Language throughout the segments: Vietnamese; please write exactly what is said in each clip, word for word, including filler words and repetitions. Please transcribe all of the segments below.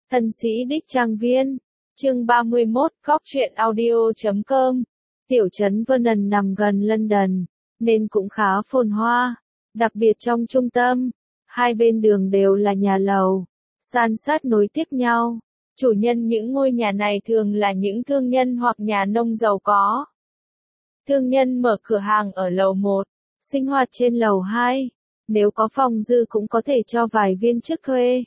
Thân sĩ đích trang viên. Chương ba mươi mốt, Cóc truyện audio chấm com. Tiểu trấn Vernon nằm gần London, nên cũng khá phồn hoa, đặc biệt trong trung tâm. Hai bên đường đều là nhà lầu, san sát nối tiếp nhau. Chủ nhân những ngôi nhà này thường là những thương nhân hoặc nhà nông giàu có. Thương nhân mở cửa hàng ở lầu một, sinh hoạt trên lầu hai. Nếu có phòng dư cũng có thể cho vài viên chức thuê.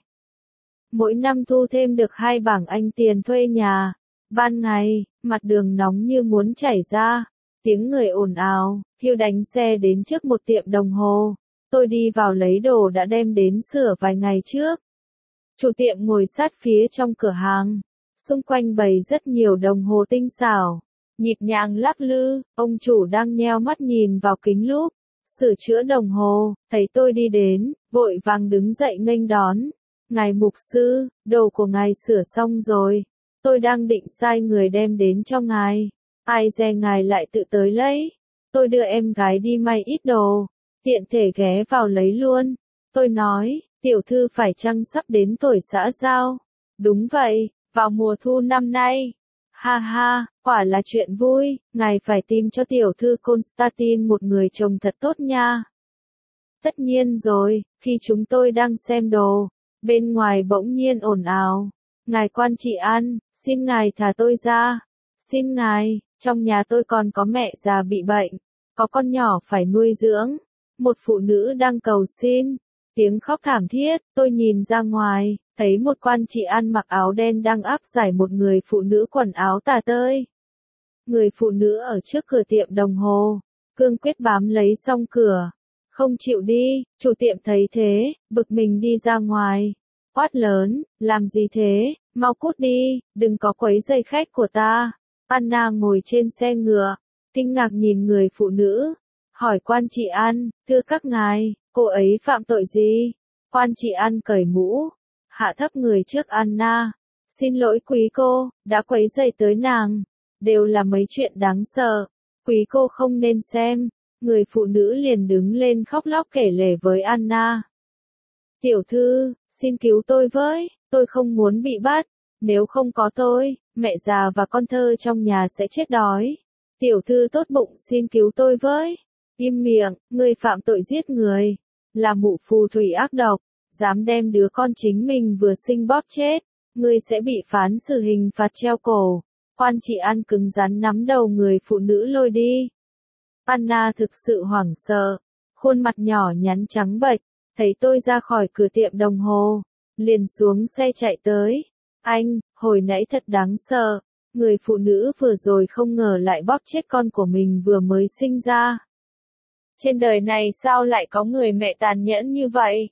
Mỗi năm thu thêm được hai bảng Anh tiền thuê nhà. Ban ngày, mặt đường nóng như muốn chảy ra. Tiếng người ồn ào, Hiêu đánh xe đến trước một tiệm đồng hồ. Tôi đi vào lấy đồ đã đem đến sửa vài ngày trước. Chủ tiệm ngồi sát phía trong cửa hàng. Xung quanh bày rất nhiều đồng hồ tinh xảo, nhịp nhàng lắc lư. Ông chủ đang nheo mắt nhìn vào kính lúp sửa chữa đồng hồ, thấy tôi đi đến, vội vàng đứng dậy nghênh đón. Ngài mục sư, đồ của ngài sửa xong rồi. Tôi đang định sai người đem đến cho ngài. Ai dè ngài lại tự tới lấy. Tôi đưa em gái đi may ít đồ, tiện thể ghé vào lấy luôn. Tôi nói, tiểu thư phải chăng sắp đến tuổi xã giao? Đúng vậy, vào mùa thu năm nay. Ha ha, quả là chuyện vui, ngài phải tìm cho tiểu thư Constantine một người chồng thật tốt nha. Tất nhiên rồi, khi chúng tôi đang xem đồ, bên ngoài bỗng nhiên ồn ào. Ngài quan trị an, xin ngài thả tôi ra. Xin ngài, trong nhà tôi còn có mẹ già bị bệnh, có con nhỏ phải nuôi dưỡng. Một phụ nữ đang cầu xin. Tiếng khóc thảm thiết, tôi nhìn ra ngoài, thấy một quan trị an mặc áo đen đang áp giải một người phụ nữ quần áo tả tơi. Người phụ nữ ở trước cửa tiệm đồng hồ, cương quyết bám lấy song cửa, không chịu đi. Chủ tiệm thấy thế, bực mình đi ra ngoài, quát lớn, làm gì thế, mau cút đi, đừng có quấy rầy khách của ta. Anna ngồi trên xe ngựa, kinh ngạc nhìn người phụ nữ, hỏi quan trị an, thưa các ngài, cô ấy phạm tội gì? Quan trị an cởi mũ, hạ thấp người trước Anna. Xin lỗi quý cô, đã quấy rầy tới nàng. Đều là mấy chuyện đáng sợ. Quý cô không nên xem. Người phụ nữ liền đứng lên khóc lóc kể lể với Anna. Tiểu thư, xin cứu tôi với, tôi không muốn bị bắt. Nếu không có tôi, mẹ già và con thơ trong nhà sẽ chết đói. Tiểu thư tốt bụng xin cứu tôi với. Im miệng, người phạm tội giết người. Là mụ phù thủy ác độc, dám đem đứa con chính mình vừa sinh bóp chết, ngươi sẽ bị phán xử hình phạt treo cổ. Quan trị an cứng rắn nắm đầu người phụ nữ lôi đi. Anna thực sự hoảng sợ, khuôn mặt nhỏ nhắn trắng bệch, thấy tôi ra khỏi cửa tiệm đồng hồ, liền xuống xe chạy tới. Anh, hồi nãy thật đáng sợ, người phụ nữ vừa rồi không ngờ lại bóp chết con của mình vừa mới sinh ra. Trên đời này sao lại có người mẹ tàn nhẫn như vậy?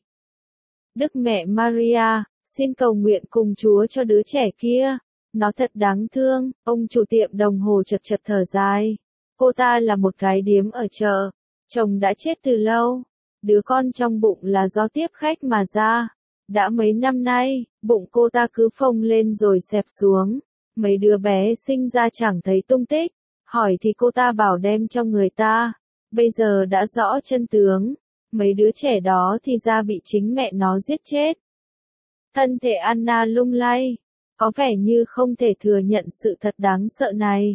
Đức Mẹ Maria, xin cầu nguyện cùng Chúa cho đứa trẻ kia. Nó thật đáng thương. Ông chủ tiệm đồng hồ chật chật thở dài. Cô ta là một cái điếm ở chợ. Chồng đã chết từ lâu. Đứa con trong bụng là do tiếp khách mà ra. Đã mấy năm nay, bụng cô ta cứ phồng lên rồi xẹp xuống. Mấy đứa bé sinh ra chẳng thấy tung tích. Hỏi thì cô ta bảo đem cho người ta. Bây giờ đã rõ chân tướng. Mấy đứa trẻ đó thì ra bị chính mẹ nó giết chết. Thân thể Anna lung lay, có vẻ như không thể thừa nhận sự thật đáng sợ này.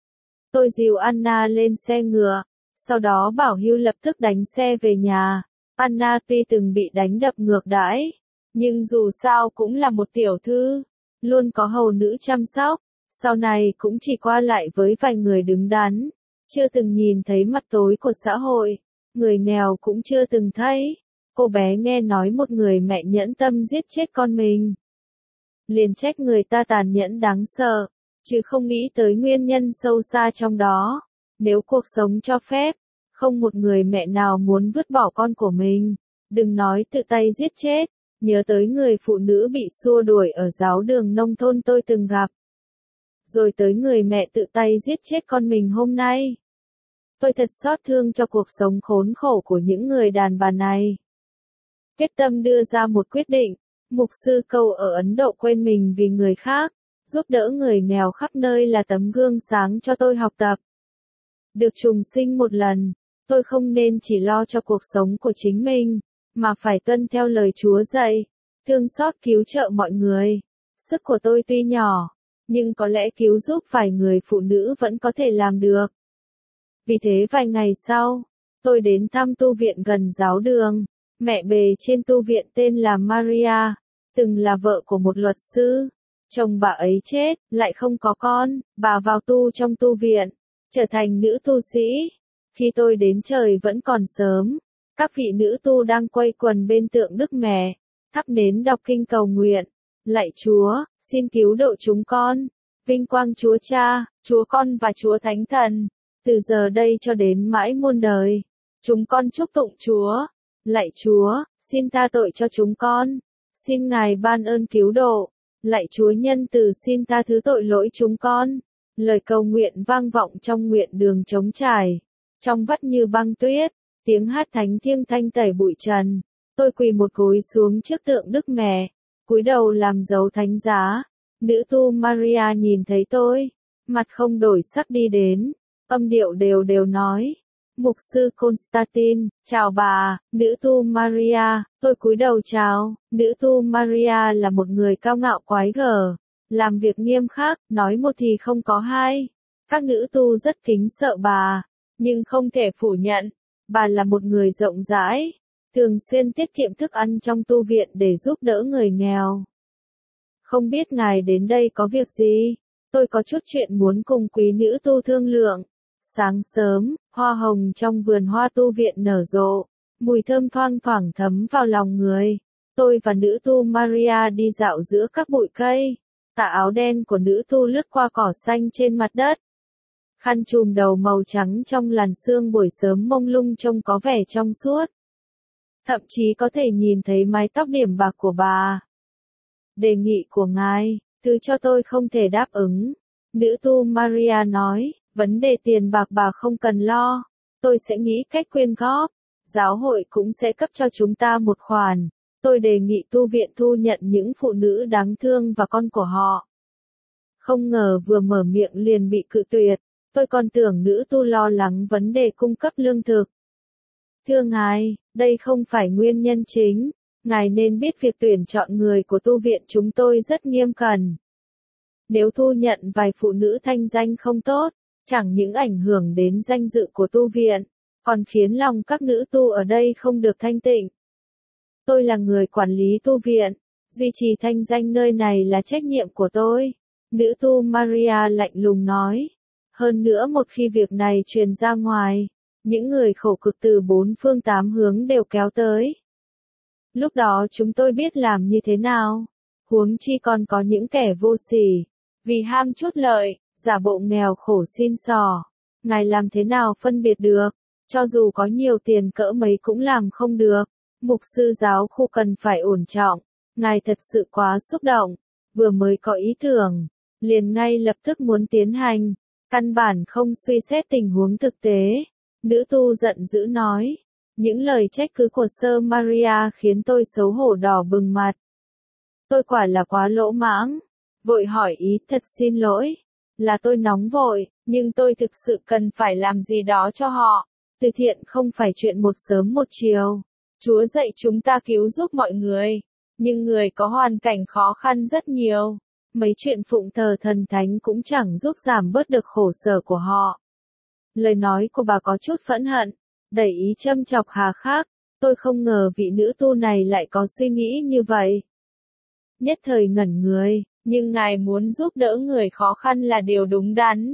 Tôi dìu Anna lên xe ngựa, sau đó bảo Hugh lập tức đánh xe về nhà. Anna tuy từng bị đánh đập ngược đãi, nhưng dù sao cũng là một tiểu thư, luôn có hầu nữ chăm sóc, sau này cũng chỉ qua lại với vài người đứng đắn, chưa từng nhìn thấy mặt tối của xã hội. Người nghèo cũng chưa từng thấy. Cô bé nghe nói một người mẹ nhẫn tâm giết chết con mình, liền trách người ta tàn nhẫn đáng sợ, chứ không nghĩ tới nguyên nhân sâu xa trong đó. Nếu cuộc sống cho phép, không một người mẹ nào muốn vứt bỏ con của mình, đừng nói tự tay giết chết. Nhớ tới người phụ nữ bị xua đuổi ở giáo đường nông thôn tôi từng gặp, rồi tới người mẹ tự tay giết chết con mình hôm nay. Tôi thật xót thương cho cuộc sống khốn khổ của những người đàn bà này. Quyết tâm đưa ra một quyết định, mục sư Câu ở Ấn Độ quên mình vì người khác, giúp đỡ người nghèo khắp nơi là tấm gương sáng cho tôi học tập. Được trùng sinh một lần, tôi không nên chỉ lo cho cuộc sống của chính mình, mà phải tuân theo lời Chúa dạy, thương xót cứu trợ mọi người. Sức của tôi tuy nhỏ, nhưng có lẽ cứu giúp vài người phụ nữ vẫn có thể làm được. Vì thế vài ngày sau, tôi đến thăm tu viện gần giáo đường. Mẹ bề trên tu viện tên là Maria, từng là vợ của một luật sư. Chồng bà ấy chết, lại không có con, bà vào tu trong tu viện, trở thành nữ tu sĩ. Khi tôi đến trời vẫn còn sớm, các vị nữ tu đang quây quần bên tượng Đức Mẹ, thắp nến đọc kinh cầu nguyện. Lạy Chúa, xin cứu độ chúng con. Vinh quang Chúa Cha, Chúa Con và Chúa Thánh Thần, từ giờ đây cho đến mãi muôn đời. Chúng con chúc tụng Chúa. Lạy Chúa, xin tha tội cho chúng con. Xin Ngài ban ơn cứu độ. Lạy Chúa nhân từ xin tha thứ tội lỗi chúng con. Lời cầu nguyện vang vọng trong nguyện đường trống trải. Trong vắt như băng tuyết, tiếng hát thánh thiêng thanh tẩy bụi trần. Tôi quỳ một gối xuống trước tượng Đức Mẹ, cúi đầu làm dấu thánh giá. Nữ tu Maria nhìn thấy tôi, mặt không đổi sắc đi đến, âm điệu đều đều nói. Mục sư Constantine, chào bà. Nữ tu Maria, tôi cúi đầu chào. Nữ tu Maria là một người cao ngạo quái gở, làm việc nghiêm khắc, nói một thì không có hai. Các nữ tu rất kính sợ bà, nhưng không thể phủ nhận, bà là một người rộng rãi, thường xuyên tiết kiệm thức ăn trong tu viện để giúp đỡ người nghèo. Không biết ngài đến đây có việc gì? Tôi có chút chuyện muốn cùng quý nữ tu thương lượng. Sáng sớm, hoa hồng trong vườn hoa tu viện nở rộ, mùi thơm thoang thoảng thấm vào lòng người. Tôi và nữ tu Maria đi dạo giữa các bụi cây. Tà áo đen của nữ tu lướt qua cỏ xanh trên mặt đất. Khăn trùm đầu màu trắng trong làn sương buổi sớm mông lung trông có vẻ trong suốt. Thậm chí có thể nhìn thấy mái tóc điểm bạc của bà. Đề nghị của ngài, thứ cho tôi không thể đáp ứng. Nữ tu Maria nói, vấn đề tiền bạc bà không cần lo. Tôi sẽ nghĩ cách quyên góp. Giáo hội cũng sẽ cấp cho chúng ta một khoản. Tôi đề nghị tu viện thu nhận những phụ nữ đáng thương và con của họ. Không ngờ vừa mở miệng liền bị cự tuyệt. Tôi còn tưởng nữ tu lo lắng vấn đề cung cấp lương thực. Thưa ngài, đây không phải nguyên nhân chính. Ngài nên biết việc tuyển chọn người của tu viện chúng tôi rất nghiêm cẩn. Nếu thu nhận vài phụ nữ thanh danh không tốt, chẳng những ảnh hưởng đến danh dự của tu viện, còn khiến lòng các nữ tu ở đây không được thanh tịnh. Tôi là người quản lý tu viện, duy trì thanh danh nơi này là trách nhiệm của tôi. Nữ tu Maria lạnh lùng nói. Hơn nữa một khi việc này truyền ra ngoài, những người khổ cực từ bốn phương tám hướng đều kéo tới. Lúc đó chúng tôi biết làm như thế nào. Huống chi còn có những kẻ vô sỉ, vì ham chút lợi, giả bộ nghèo khổ xin xỏ. Ngài làm thế nào phân biệt được? Cho dù có nhiều tiền cỡ mấy cũng làm không được. Mục sư giáo khu cần phải ổn trọng. Ngài thật sự quá xúc động. Vừa mới có ý tưởng, liền ngay lập tức muốn tiến hành. Căn bản không suy xét tình huống thực tế. Nữ tu giận dữ nói. Những lời trách cứ của Sơ Maria khiến tôi xấu hổ đỏ bừng mặt. Tôi quả là quá lỗ mãng. Vội hỏi ý, thật xin lỗi. Là tôi nóng vội, nhưng tôi thực sự cần phải làm gì đó cho họ. Từ thiện không phải chuyện một sớm một chiều. Chúa dạy chúng ta cứu giúp mọi người. Nhưng người có hoàn cảnh khó khăn rất nhiều. Mấy chuyện phụng thờ thần thánh cũng chẳng giúp giảm bớt được khổ sở của họ. Lời nói của bà có chút phẫn hận, đẩy ý châm chọc hà khắc. Tôi không ngờ vị nữ tu này lại có suy nghĩ như vậy. Nhất thời ngẩn người, nhưng ngài muốn giúp đỡ người khó khăn là điều đúng đắn.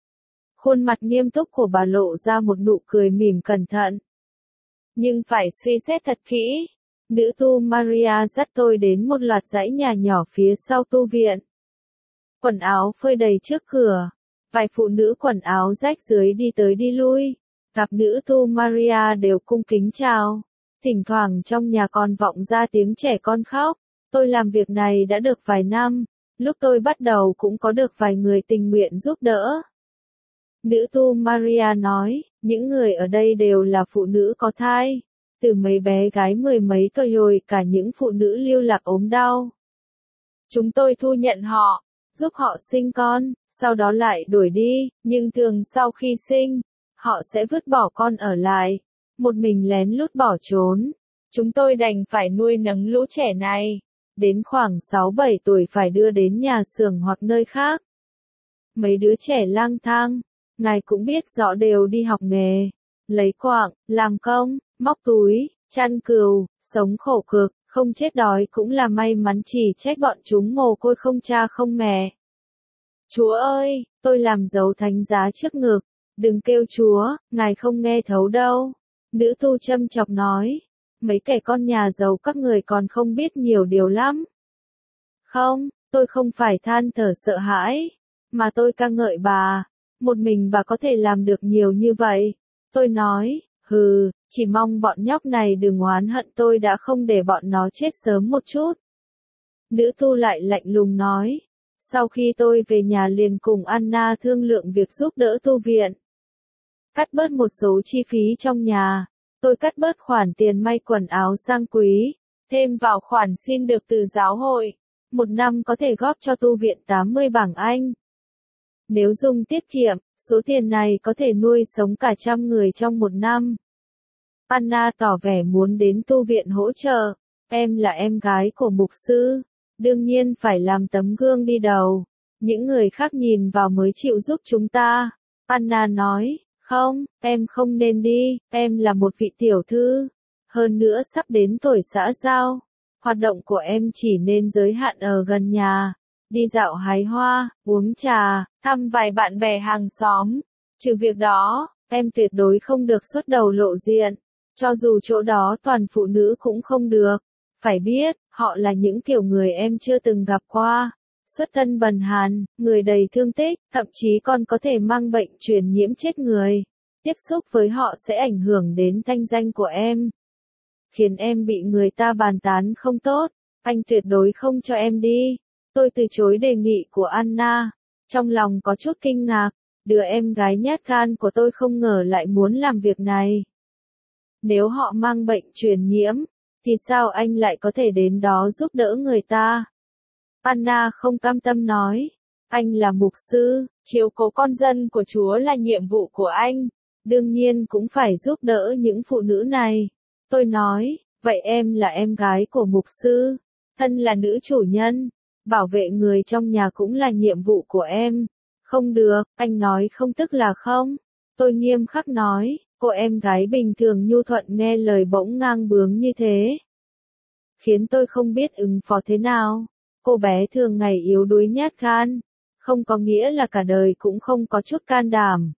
Khuôn mặt nghiêm túc của bà lộ ra một nụ cười mỉm cẩn thận. Nhưng phải suy xét thật kỹ. Nữ tu Maria dắt tôi đến một loạt dãy nhà nhỏ phía sau tu viện. Quần áo phơi đầy trước cửa. Vài phụ nữ quần áo rách dưới đi tới đi lui. Gặp nữ tu Maria đều cung kính chào. Thỉnh thoảng trong nhà còn vọng ra tiếng trẻ con khóc. Tôi làm việc này đã được vài năm. Lúc tôi bắt đầu cũng có được vài người tình nguyện giúp đỡ. Nữ tu Maria nói, những người ở đây đều là phụ nữ có thai. Từ mấy bé gái mười mấy tuổi rồi cả những phụ nữ lưu lạc ốm đau. Chúng tôi thu nhận họ, giúp họ sinh con, sau đó lại đuổi đi, nhưng thường sau khi sinh, họ sẽ vứt bỏ con ở lại, một mình lén lút bỏ trốn. Chúng tôi đành phải nuôi nấng lũ trẻ này. đến khoảng sáu bảy tuổi phải đưa đến nhà xưởng hoặc nơi khác. Mấy đứa trẻ lang thang, ngài cũng biết rõ đều đi học nghề, lấy quạng, làm công, móc túi, chăn cừu, sống khổ cực, không chết đói cũng là may mắn, chỉ trách bọn chúng mồ côi không cha không mẹ. Chúa ơi, tôi làm dấu thánh giá trước ngực, đừng kêu Chúa, ngài không nghe thấu đâu. Nữ tu châm chọc nói, mấy kẻ con nhà giàu các người còn không biết nhiều điều lắm. Không, tôi không phải than thở sợ hãi, mà tôi ca ngợi bà, một mình bà có thể làm được nhiều như vậy. Tôi nói, hừ, chỉ mong bọn nhóc này đừng oán hận tôi đã không để bọn nó chết sớm một chút. Nữ tu lại lạnh lùng nói, sau khi tôi về nhà liền cùng Anna thương lượng việc giúp đỡ tu viện. Cắt bớt một số chi phí trong nhà, tôi cắt bớt khoản tiền may quần áo sang quý, thêm vào khoản xin được từ giáo hội, một năm có thể góp cho tu viện tám mươi bảng Anh. Nếu dùng tiết kiệm, số tiền này có thể nuôi sống cả trăm người trong một năm. Anna tỏ vẻ muốn đến tu viện hỗ trợ, em là em gái của mục sư, đương nhiên phải làm tấm gương đi đầu, những người khác nhìn vào mới chịu giúp chúng ta. Anna nói, không, em không nên đi, em là một vị tiểu thư, hơn nữa sắp đến tuổi xã giao, hoạt động của em chỉ nên giới hạn ở gần nhà, đi dạo hái hoa, uống trà, thăm vài bạn bè hàng xóm. Trừ việc đó, em tuyệt đối không được xuất đầu lộ diện, cho dù chỗ đó toàn phụ nữ cũng không được. Phải biết, họ là những kiểu người em chưa từng gặp qua. Xuất thân bần hàn, người đầy thương tích, thậm chí còn có thể mang bệnh truyền nhiễm chết người. Tiếp xúc với họ sẽ ảnh hưởng đến thanh danh của em, khiến em bị người ta bàn tán không tốt. Anh tuyệt đối không cho em đi. Tôi từ chối đề nghị của Anna, trong lòng có chút kinh ngạc, đứa em gái nhát gan của tôi không ngờ lại muốn làm việc này. Nếu họ mang bệnh truyền nhiễm, thì sao anh lại có thể đến đó giúp đỡ người ta? Anna không cam tâm nói, anh là mục sư, chiếu cố con dân của Chúa là nhiệm vụ của anh, đương nhiên cũng phải giúp đỡ những phụ nữ này. Tôi nói, vậy em là em gái của mục sư, thân là nữ chủ nhân, bảo vệ người trong nhà cũng là nhiệm vụ của em. Không được, anh nói không tức là không. Tôi nghiêm khắc nói, cô em gái bình thường nhu thuận nghe lời bỗng ngang bướng như thế, khiến tôi không biết ứng phó thế nào. Cô bé thường ngày yếu đuối nhát gan, không có nghĩa là cả đời cũng không có chút can đảm.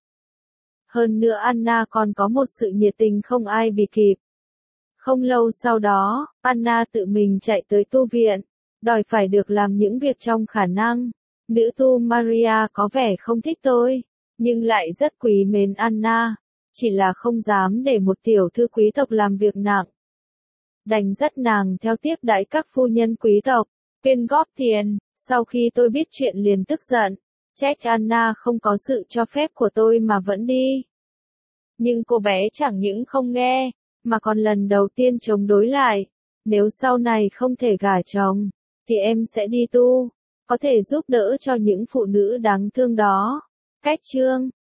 Hơn nữa Anna còn có một sự nhiệt tình không ai bì kịp. Không lâu sau đó, Anna tự mình chạy tới tu viện, đòi phải được làm những việc trong khả năng. Nữ tu Maria có vẻ không thích tôi, nhưng lại rất quý mến Anna, chỉ là không dám để một tiểu thư quý tộc làm việc nặng. Đành dắt nàng theo tiếp đãi các phu nhân quý tộc, quyên góp tiền. Sau khi tôi biết chuyện liền tức giận, trách Anna không có sự cho phép của tôi mà vẫn đi. Nhưng cô bé chẳng những không nghe, mà còn lần đầu tiên chống đối lại. Nếu sau này không thể gả chồng, thì em sẽ đi tu, có thể giúp đỡ cho những phụ nữ đáng thương đó. Cách chương